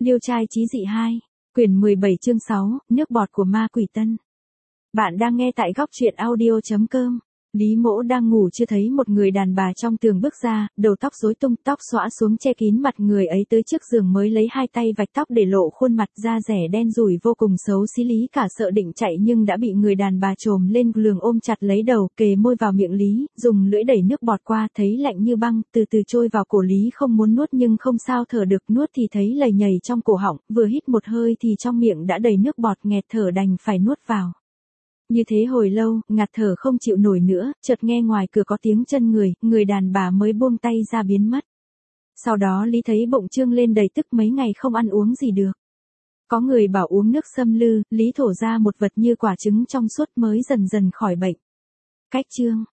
Liêu trai chí dị 2, quyển 17 chương 6, nước bọt của ma quỷ Tân. Bạn đang nghe tại góc truyện audio.com. Lý Mỗ đang ngủ chưa thấy một người đàn bà trong tường bước ra, đầu tóc rối tung, tóc xõa xuống che kín mặt, người ấy tới trước giường mới lấy hai tay vạch tóc để lộ khuôn mặt, da rẻ đen rủi vô cùng xấu xí. Lý cả sợ định chạy nhưng đã bị người đàn bà trồm lên lường ôm chặt lấy đầu, kề môi vào miệng Lý, dùng lưỡi đẩy nước bọt qua, thấy lạnh như băng, từ từ trôi vào cổ Lý. Không muốn nuốt nhưng không sao thở được, nuốt thì thấy lầy nhầy trong cổ họng, vừa hít một hơi thì trong miệng đã đầy nước bọt, nghẹt thở đành phải nuốt vào. Như thế hồi lâu, ngạt thở không chịu nổi nữa, chợt nghe ngoài cửa có tiếng chân người đàn bà mới buông tay ra biến mất. Sau đó Lý thấy bụng trương lên đầy tức, mấy ngày không ăn uống gì được. Có người bảo uống nước xâm lư, Lý thổ ra một vật như quả trứng trong suốt mới dần dần khỏi bệnh. Cách chương